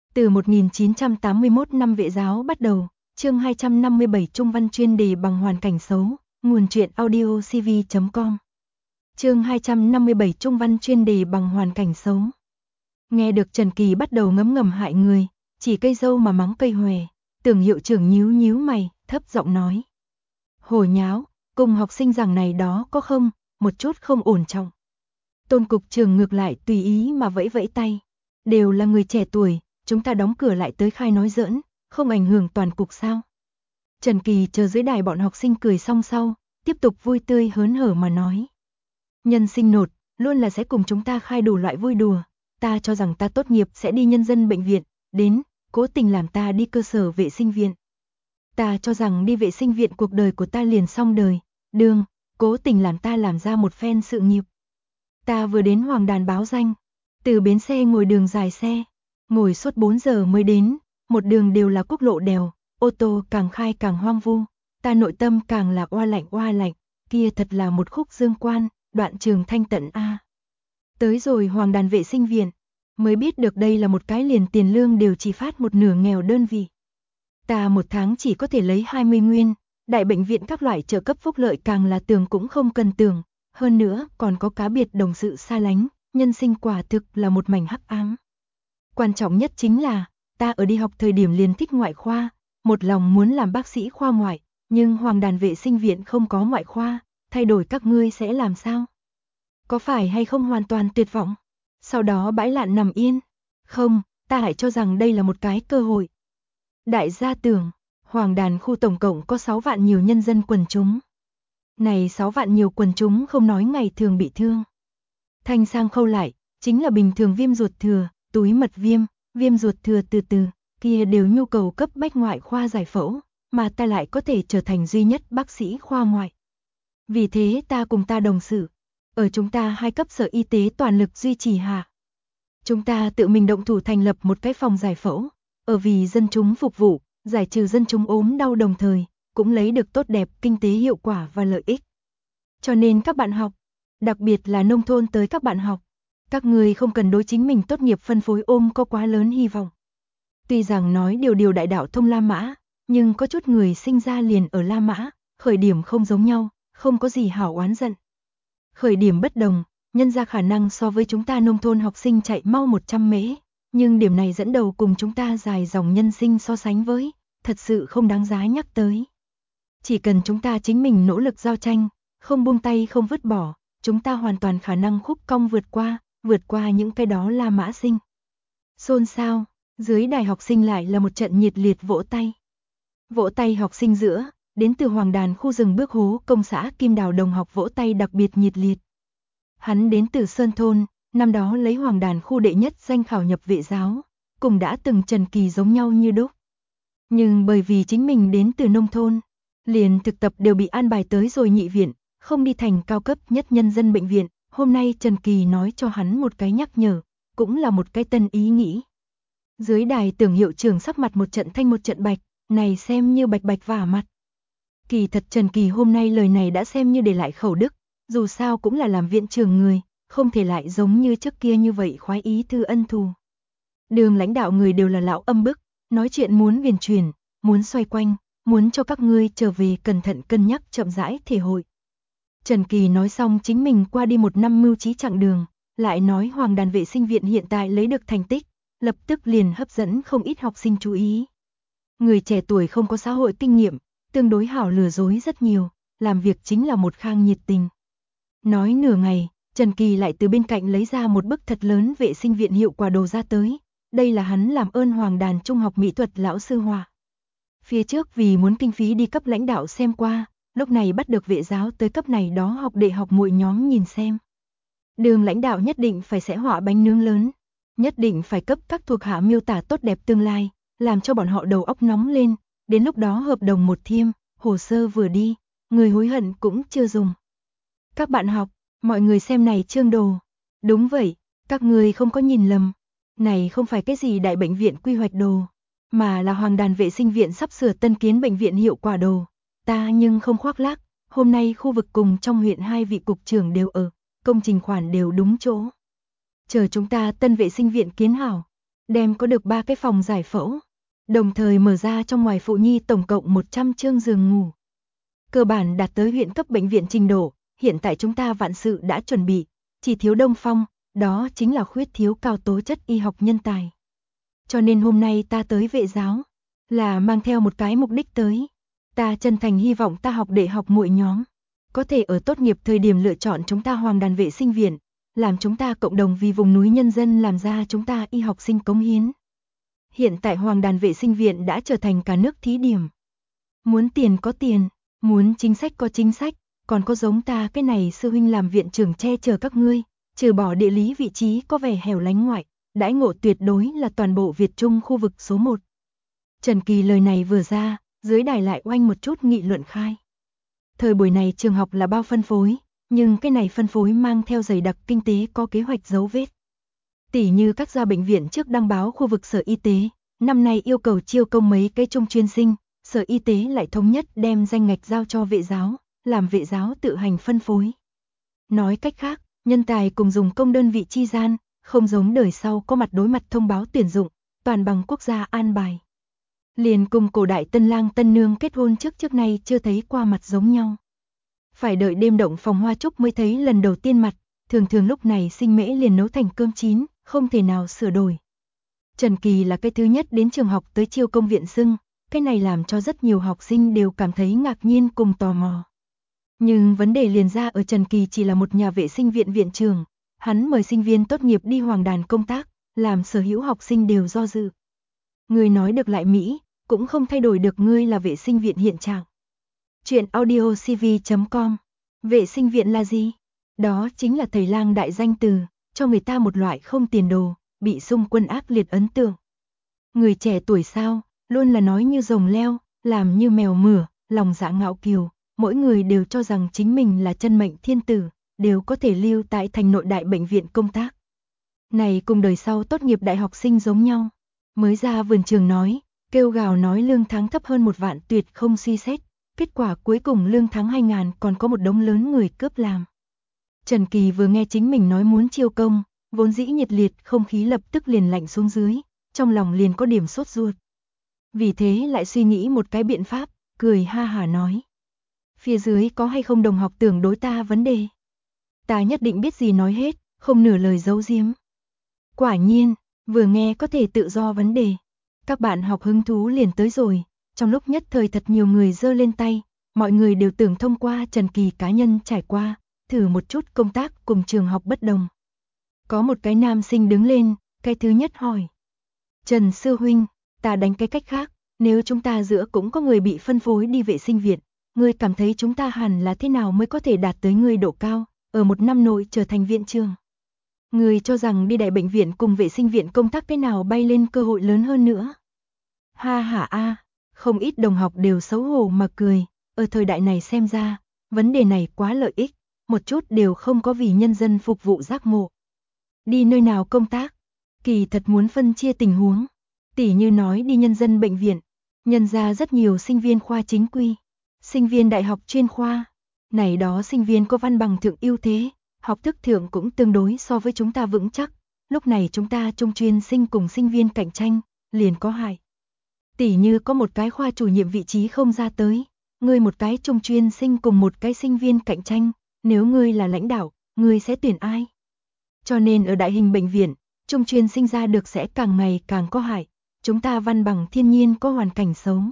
Từ 1981 năm Vệ giáo bắt đầu, chương 257 Trung văn chuyên đề bằng hoàn cảnh xấu, nguồn truyện audio cv.com. Chương 257 Trung văn chuyên đề bằng hoàn cảnh xấu. Nghe được Trần Kỳ bắt đầu ngấm ngầm hại người, chỉ cây dâu mà mắng cây hòe, Tưởng hiệu trưởng nhíu nhíu mày, thấp giọng nói. Hồ nháo, cùng học sinh giảng này đó có không, một chút không ổn trọng. Tôn cục trưởng ngược lại tùy ý mà vẫy vẫy tay. Đều là người trẻ tuổi, chúng ta đóng cửa lại tới khai nói giỡn, không ảnh hưởng toàn cục sao. Trần Kỳ chờ dưới đài bọn học sinh cười xong sau, tiếp tục vui tươi hớn hở mà nói. Nhân sinh nột, luôn là sẽ cùng chúng ta khai đủ loại vui đùa, ta cho rằng ta tốt nghiệp sẽ đi nhân dân bệnh viện, đến, cố tình làm ta đi cơ sở vệ sinh viện. Ta cho rằng đi vệ sinh viện cuộc đời của ta liền xong đời, đương, cố tình làm ta làm ra một phen sự nghiệp. Ta vừa đến Hoàng Đàn báo danh, từ bến xe ngồi đường dài xe, ngồi suốt 4 giờ mới đến, một đường đều là quốc lộ đèo, ô tô càng khai càng hoang vu, ta nội tâm càng là oa lạnh, kia thật là một khúc dương quan, đoạn trường thanh tận a. Tới rồi Hoàng Đàn vệ sinh viện, mới biết được đây là một cái liền tiền lương đều chỉ phát một nửa nghèo đơn vị. Ta một tháng chỉ có thể lấy 20 nguyên, đại bệnh viện các loại trợ cấp phúc lợi càng là tưởng cũng không cần tưởng, hơn nữa còn có cá biệt đồng sự xa lánh, nhân sinh quả thực là một mảnh hắc ám. Quan trọng nhất chính là, ta ở đi học thời điểm liền thích ngoại khoa, một lòng muốn làm bác sĩ khoa ngoại, nhưng Hoàng Đàn vệ sinh viện không có ngoại khoa, thay đổi các ngươi sẽ làm sao? Có phải hay không hoàn toàn tuyệt vọng? Sau đó bãi lạn nằm yên? Không, ta lại cho rằng đây là một cái cơ hội. Đại gia tưởng, Hoàng Đàn khu tổng cộng có 6 vạn nhiều nhân dân quần chúng. Này 6 vạn nhiều quần chúng không nói ngày thường bị thương. Thanh sang khâu lại, chính là bình thường viêm ruột thừa, túi mật viêm, viêm ruột thừa từ kia đều nhu cầu cấp bách ngoại khoa giải phẫu, mà ta lại có thể trở thành duy nhất bác sĩ khoa ngoại. Vì thế ta cùng ta đồng sự, ở chúng ta 2 cấp sở y tế toàn lực duy trì hạ. Chúng ta tự mình động thủ thành lập một cái phòng giải phẫu, ở vì dân chúng phục vụ, giải trừ dân chúng ốm đau đồng thời, cũng lấy được tốt đẹp kinh tế hiệu quả và lợi ích. Cho nên các bạn học, đặc biệt là nông thôn tới các bạn học, các người không cần đối chính mình tốt nghiệp phân phối ôm có quá lớn hy vọng. Tuy rằng nói điều đại đạo thông La Mã, nhưng có chút người sinh ra liền ở La Mã, khởi điểm không giống nhau, không có gì hảo oán giận. Khởi điểm bất đồng, nhân ra khả năng so với chúng ta nông thôn học sinh chạy mau 100 mễ, nhưng điểm này dẫn đầu cùng chúng ta dài dòng nhân sinh so sánh với, thật sự không đáng giá nhắc tới. Chỉ cần chúng ta chính mình nỗ lực giao tranh, không buông tay không vứt bỏ, chúng ta hoàn toàn khả năng khúc cong vượt qua những cái đó La Mã sinh. Xôn xao, dưới đài học sinh lại là một trận nhiệt liệt vỗ tay. Vỗ tay học sinh giữa, đến từ Hoàng Đàn khu rừng bước hố công xã Kim Đào đồng học vỗ tay đặc biệt nhiệt liệt. Hắn đến từ Sơn Thôn, năm đó lấy Hoàng Đàn khu đệ nhất danh khảo nhập vệ giáo, cùng đã từng Trần Kỳ giống nhau như đúc. Nhưng bởi vì chính mình đến từ nông thôn, liền thực tập đều bị an bài tới rồi nhị viện, không đi thành cao cấp nhất nhân dân bệnh viện. Hôm nay Trần Kỳ nói cho hắn một cái nhắc nhở, cũng là một cái tân ý nghĩ. Dưới đài Tưởng hiệu trưởng sắc mặt một trận thanh một trận bạch, này xem như bạch vả mặt. Kỳ thật Trần Kỳ hôm nay lời này đã xem như để lại khẩu đức, dù sao cũng là làm viện trưởng người, không thể lại giống như trước kia như vậy khoái ý thư ân thù. Đường lãnh đạo người đều là lão âm bức, nói chuyện muốn viền chuyển, muốn xoay quanh, muốn cho các ngươi trở về cẩn thận cân nhắc chậm rãi thể hội. Trần Kỳ nói xong chính mình qua đi một năm mưu trí chặng đường, lại nói Hoàng Đàn vệ sinh viện hiện tại lấy được thành tích, lập tức liền hấp dẫn không ít học sinh chú ý. Người trẻ tuổi không có xã hội kinh nghiệm, tương đối hảo lừa dối rất nhiều, làm việc chính là một khang nhiệt tình. Nói nửa ngày, Trần Kỳ lại từ bên cạnh lấy ra một bức thật lớn vệ sinh viện hiệu quả đồ ra tới, đây là hắn làm ơn Hoàng Đàn Trung học mỹ thuật lão sư Hòa. Phía trước vì muốn kinh phí đi cấp lãnh đạo xem qua, lúc này bắt được vệ giáo tới cấp này đó học đệ học muội nhóm nhìn xem. Đường lãnh đạo nhất định phải sẽ họa bánh nướng lớn, nhất định phải cấp các thuộc hạ miêu tả tốt đẹp tương lai, làm cho bọn họ đầu óc nóng lên, đến lúc đó hợp đồng một thiêm, hồ sơ vừa đi, người hối hận cũng chưa dùng. Các bạn học, mọi người xem này chương đồ. Đúng vậy, các người không có nhìn lầm, này không phải cái gì đại bệnh viện quy hoạch đồ, mà là Hoàng Đàn vệ sinh viện sắp sửa tân kiến bệnh viện hiệu quả đồ. Ta nhưng không khoác lác, hôm nay khu vực cùng trong huyện 2 vị cục trưởng đều ở, công trình khoản đều đúng chỗ. Chờ chúng ta tân vệ sinh viện kiến hảo, đem có được 3 cái phòng giải phẫu, đồng thời mở ra trong ngoài phụ nhi tổng cộng 100 chương giường ngủ. Cơ bản đạt tới huyện cấp bệnh viện trình độ, hiện tại chúng ta vạn sự đã chuẩn bị, chỉ thiếu Đông Phong, đó chính là khuyết thiếu cao tố chất y học nhân tài. Cho nên hôm nay ta tới Vệ Giáo, là mang theo một cái mục đích tới. Ta chân thành hy vọng ta học đệ học muội nhóm, có thể ở tốt nghiệp thời điểm lựa chọn chúng ta Hoàng Đàn Vệ Sinh Viện, làm chúng ta cộng đồng vì vùng núi nhân dân làm ra chúng ta y học sinh cống hiến. Hiện tại Hoàng Đàn Vệ Sinh Viện đã trở thành cả nước thí điểm. Muốn tiền có tiền, muốn chính sách có chính sách, còn có giống ta cái này sư huynh làm viện trưởng che chở các ngươi, trừ bỏ địa lý vị trí có vẻ hẻo lánh ngoại, đãi ngộ tuyệt đối là toàn bộ Việt Trung khu vực số 1. Trần Kỳ lời này vừa ra, dưới đài lại oanh một chút nghị luận khai. Thời buổi này trường học là bao phân phối, nhưng cái này phân phối mang theo dày đặc kinh tế có kế hoạch dấu vết. Tỉ như các gia bệnh viện trước đăng báo khu vực Sở Y tế, năm nay yêu cầu chiêu công mấy cái trung chuyên sinh, Sở Y tế lại thống nhất đem danh ngạch giao cho Vệ Giáo, làm Vệ Giáo tự hành phân phối. Nói cách khác, nhân tài cùng dùng công đơn vị chi gian, không giống đời sau có mặt đối mặt thông báo tuyển dụng, toàn bằng quốc gia an bài. Liền cùng cổ đại tân lang tân nương kết hôn trước nay chưa thấy qua mặt giống nhau. Phải đợi đêm động phòng hoa trúc mới thấy lần đầu tiên mặt, thường thường lúc này sinh mễ liền nấu thành cơm chín, không thể nào sửa đổi. Trần Kỳ là cái thứ nhất đến trường học tới chiêu công viện xưng, cái này làm cho rất nhiều học sinh đều cảm thấy ngạc nhiên cùng tò mò. Nhưng vấn đề liền ra ở Trần Kỳ chỉ là một nhà vệ sinh viện viện trưởng, hắn mời sinh viên tốt nghiệp đi Hoàng Đàn công tác, làm sở hữu học sinh đều do dự. Người nói được lại Mỹ, cũng không thay đổi được ngươi là vệ sinh viện hiện trạng. Chuyện audiocv.com. Vệ sinh viện là gì? Đó chính là thầy lang đại danh từ, cho người ta một loại không tiền đồ, bị xung quân ác liệt ấn tượng. Người trẻ tuổi sao, luôn là nói như rồng leo, làm như mèo mửa, lòng dạ ngạo kiều, mỗi người đều cho rằng chính mình là chân mệnh thiên tử, đều có thể lưu tại thành nội đại bệnh viện công tác. Này cùng đời sau tốt nghiệp đại học sinh giống nhau, mới ra vườn trường nói, kêu gào nói lương tháng thấp hơn 1 vạn tuyệt không suy xét, kết quả cuối cùng lương tháng 2.000 còn có một đống lớn người cướp làm. Trần Kỳ vừa nghe chính mình nói muốn chiêu công, vốn dĩ nhiệt liệt không khí lập tức liền lạnh xuống dưới, trong lòng liền có điểm sốt ruột. Vì thế lại suy nghĩ một cái biện pháp, cười ha hả nói. Phía dưới có hay không đồng học tưởng đối ta vấn đề? Ta nhất định biết gì nói hết, không nửa lời giấu giếm. Quả nhiên, vừa nghe có thể tự do vấn đề. Các bạn học hứng thú liền tới rồi, trong lúc nhất thời thật nhiều người giơ lên tay, mọi người đều tưởng thông qua Trần Kỳ cá nhân trải qua, thử một chút công tác cùng trường học bất đồng. Có một cái nam sinh đứng lên, cái thứ nhất hỏi. Trần sư huynh, ta đánh cái cách khác, nếu chúng ta giữa cũng có người bị phân phối đi vệ sinh viện, ngươi cảm thấy chúng ta hẳn là thế nào mới có thể đạt tới ngươi độ cao, ở 1 năm nội trở thành viện trưởng? Ngươi cho rằng đi đại bệnh viện cùng vệ sinh viện công tác cái nào bay lên cơ hội lớn hơn nữa? Ha ha a, không ít đồng học đều xấu hổ mà cười, ở thời đại này xem ra, vấn đề này quá lợi ích, một chút đều không có vì nhân dân phục vụ giác ngộ. Đi nơi nào công tác? Kỳ thật muốn phân chia tình huống, tỉ như nói đi nhân dân bệnh viện, nhân ra rất nhiều sinh viên khoa chính quy, sinh viên đại học chuyên khoa, này đó sinh viên có văn bằng thượng ưu thế, học thức thượng cũng tương đối so với chúng ta vững chắc, lúc này chúng ta trung chuyên sinh cùng sinh viên cạnh tranh, liền có hại. Tỉ như có một cái khoa chủ nhiệm vị trí không ra tới, ngươi một cái trung chuyên sinh cùng một cái sinh viên cạnh tranh, nếu ngươi là lãnh đạo, ngươi sẽ tuyển ai? Cho nên ở đại hình bệnh viện, trung chuyên sinh ra được sẽ càng ngày càng có hại, chúng ta văn bằng thiên nhiên có hoàn cảnh xấu.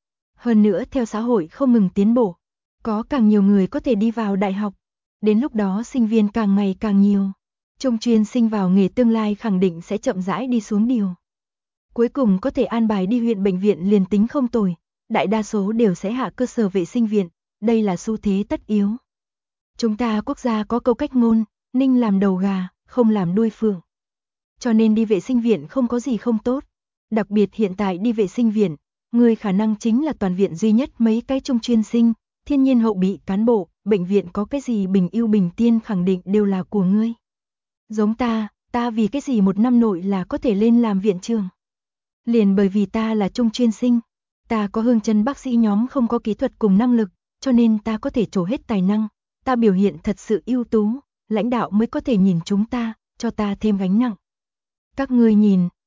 Hơn nữa theo xã hội không ngừng tiến bộ, có càng nhiều người có thể đi vào đại học, đến lúc đó sinh viên càng ngày càng nhiều, trung chuyên sinh vào nghề tương lai khẳng định sẽ chậm rãi đi xuống điều. Cuối cùng có thể an bài đi huyện bệnh viện liền tính không tồi, đại đa số đều sẽ hạ cơ sở vệ sinh viện, đây là xu thế tất yếu. Chúng ta quốc gia có câu cách ngôn, ninh làm đầu gà, không làm đuôi phượng. Cho nên đi vệ sinh viện không có gì không tốt, đặc biệt hiện tại đi vệ sinh viện, người khả năng chính là toàn viện duy nhất mấy cái trung chuyên sinh, thiên nhiên hậu bị cán bộ, bệnh viện có cái gì bình ưu bình tiên khẳng định đều là của ngươi. Giống ta vì cái gì 1 năm nội là có thể lên làm viện trưởng? Liền bởi vì ta là trung chuyên sinh, ta có hương chân bác sĩ nhóm không có kỹ thuật cùng năng lực, cho nên ta có thể trổ hết tài năng, ta biểu hiện thật sự ưu tú, lãnh đạo mới có thể nhìn chúng ta, cho ta thêm gánh nặng. Các ngươi nhìn,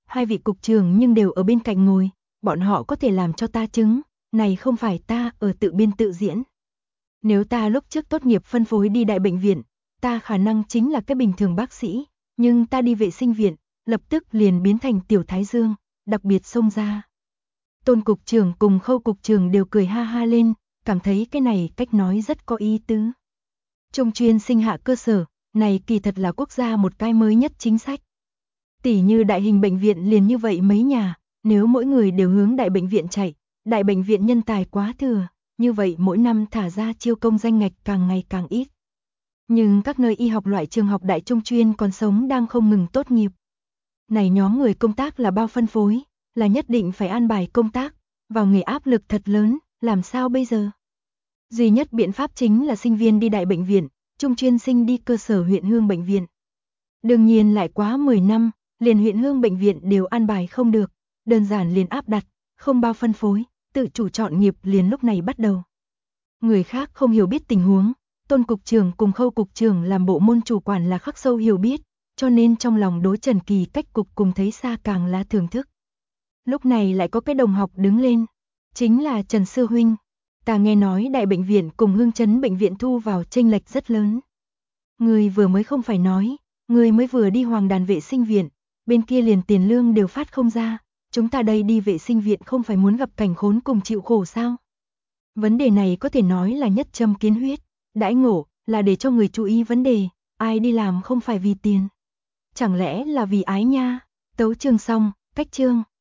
Hai vị cục trưởng nhưng đều ở bên cạnh ngồi, bọn họ có thể làm cho ta chứng, này không phải ta ở tự biên tự diễn. Nếu ta lúc trước tốt nghiệp phân phối đi đại bệnh viện, ta khả năng chính là cái bình thường bác sĩ, nhưng ta đi vệ sinh viện, lập tức liền biến thành tiểu thái dương, đặc biệt xông ra. Tôn cục trưởng cùng Khâu cục trưởng đều cười ha ha lên, cảm thấy cái này cách nói rất có ý tứ. Trung chuyên sinh hạ cơ sở, này kỳ thật là quốc gia một cái mới nhất chính sách. Tỷ như đại hình bệnh viện liền như vậy mấy nhà, nếu mỗi người đều hướng đại bệnh viện chạy, đại bệnh viện nhân tài quá thừa, như vậy mỗi năm thả ra chiêu công danh ngạch càng ngày càng ít. Nhưng các nơi y học loại trường học đại trung chuyên còn sống đang không ngừng tốt nghiệp. Này nhóm người công tác là bao phân phối, là nhất định phải an bài công tác, vào nghề áp lực thật lớn, làm sao bây giờ? Duy nhất biện pháp chính là sinh viên đi đại bệnh viện, trung chuyên sinh đi cơ sở huyện hương bệnh viện. Đương nhiên lại quá 10 năm, liền huyện hương bệnh viện đều an bài không được, đơn giản liền áp đặt, không bao phân phối, tự chủ chọn nghiệp liền lúc này bắt đầu. Người khác không hiểu biết tình huống, Tôn cục trưởng cùng Khâu cục trưởng làm bộ môn chủ quản là khắc sâu hiểu biết, cho nên trong lòng đối Trần Kỳ cách cục cùng thấy xa càng là thưởng thức. Lúc này lại có cái đồng học đứng lên, chính là Trần Sư Huynh. Ta nghe nói đại bệnh viện cùng Hương Chấn bệnh viện thu vào chênh lệch rất lớn. Người vừa mới không phải nói, người mới vừa đi Hoàng Đàn vệ sinh viện, bên kia liền tiền lương đều phát không ra, chúng ta đây đi vệ sinh viện không phải muốn gặp cảnh khốn cùng chịu khổ sao? Vấn đề này có thể nói là nhất châm kiến huyết, đãi ngộ là để cho người chú ý vấn đề, ai đi làm không phải vì tiền. Chẳng lẽ là vì ái nha? Tấu chương xong, cách chương.